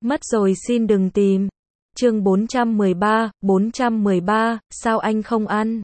Mất rồi xin đừng tìm. Chương 413, sao anh không ăn?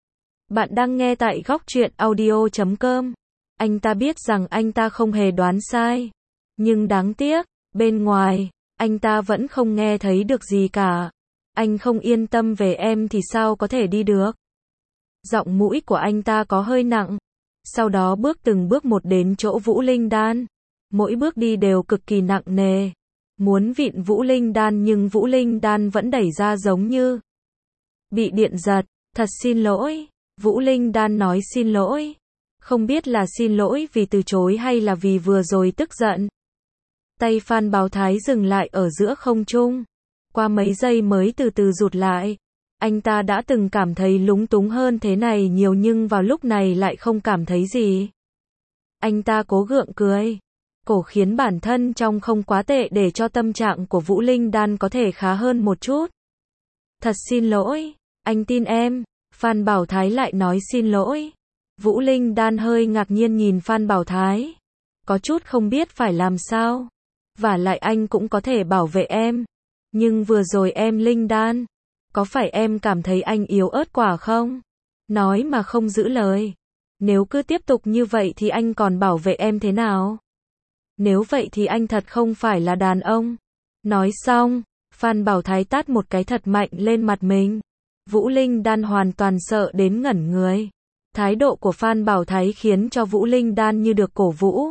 Bạn đang nghe tại góc truyện audio.com. Anh ta biết rằng anh ta không hề đoán sai. Nhưng đáng tiếc, bên ngoài, anh ta vẫn không nghe thấy được gì cả. Anh không yên tâm về em thì sao có thể đi được? Giọng mũi của anh ta có hơi nặng. Sau đó bước từng bước một đến chỗ Vũ Linh Đan. Mỗi bước đi đều cực kỳ nặng nề. Muốn vịn Vũ Linh Đan nhưng Vũ Linh Đan vẫn đẩy ra giống như bị điện giật. Thật xin lỗi. Vũ Linh Đan nói xin lỗi. Không biết là xin lỗi vì từ chối hay là vì vừa rồi tức giận. Tay Phan Bảo Thái dừng lại ở giữa không trung. Qua mấy giây mới từ từ rụt lại. Anh ta đã từng cảm thấy lúng túng hơn thế này nhiều nhưng vào lúc này lại không cảm thấy gì. Anh ta cố gượng cười. Cổ khiến bản thân trông không quá tệ để cho tâm trạng của Vũ Linh Đan có thể khá hơn một chút. Thật xin lỗi, anh tin em. Phan Bảo Thái lại nói xin lỗi. Vũ Linh Đan hơi ngạc nhiên nhìn Phan Bảo Thái. Có chút không biết phải làm sao. Vả lại anh cũng có thể bảo vệ em. Nhưng vừa rồi em Linh Đan. Có phải em cảm thấy anh yếu ớt quả không? Nói mà không giữ lời. Nếu cứ tiếp tục như vậy thì anh còn bảo vệ em thế nào? Nếu vậy thì anh thật không phải là đàn ông. Nói xong, Phan Bảo Thái tát một cái thật mạnh lên mặt mình. Vũ Linh Đan hoàn toàn sợ đến ngẩn người. Thái độ của Phan Bảo Thái khiến cho Vũ Linh Đan như được cổ vũ.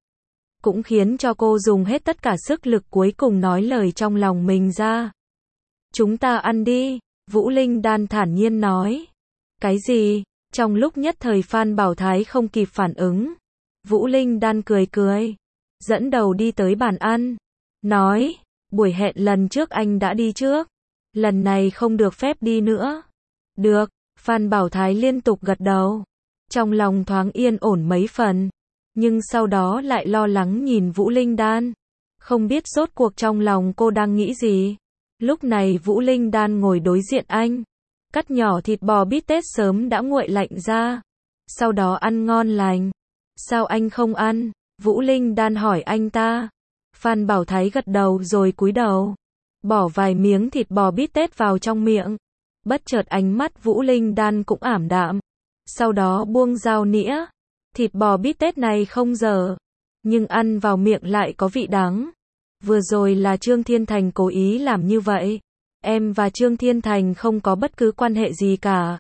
Cũng khiến cho cô dùng hết tất cả sức lực cuối cùng nói lời trong lòng mình ra. Chúng ta ăn đi, Vũ Linh Đan thản nhiên nói. Cái gì? Trong lúc nhất thời Phan Bảo Thái không kịp phản ứng. Vũ Linh Đan cười cười. Dẫn đầu đi tới bàn ăn. Nói, buổi hẹn lần trước anh đã đi trước. Lần này không được phép đi nữa. Được, Phan Bảo Thái liên tục gật đầu. Trong lòng thoáng yên ổn mấy phần. Nhưng sau đó lại lo lắng nhìn Vũ Linh Đan. Không biết rốt cuộc trong lòng cô đang nghĩ gì. Lúc này Vũ Linh Đan ngồi đối diện anh. Cắt nhỏ thịt bò bít tết sớm đã nguội lạnh ra. Sau đó ăn ngon lành. Sao anh không ăn? Vũ Linh Đan hỏi anh ta. Phan Bảo Thái gật đầu rồi cúi đầu. Bỏ vài miếng thịt bò bít tết vào trong miệng. Bất chợt ánh mắt Vũ Linh Đan cũng ảm đạm. Sau đó buông dao nĩa. Thịt bò bít tết này không dở. Nhưng ăn vào miệng lại có vị đắng. Vừa rồi là Trương Thiên Thành cố ý làm như vậy. Em và Trương Thiên Thành không có bất cứ quan hệ gì cả.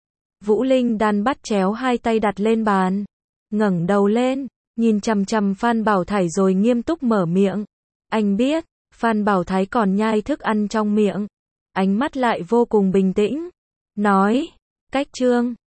Vũ Linh Đan bắt chéo hai tay đặt lên bàn. Ngẩng đầu lên, nhìn chằm chằm Phan Bảo Thái rồi nghiêm túc mở miệng. Anh biết, Phan Bảo Thái còn nhai thức ăn trong miệng. Ánh mắt lại vô cùng bình tĩnh. Nói, cách Trương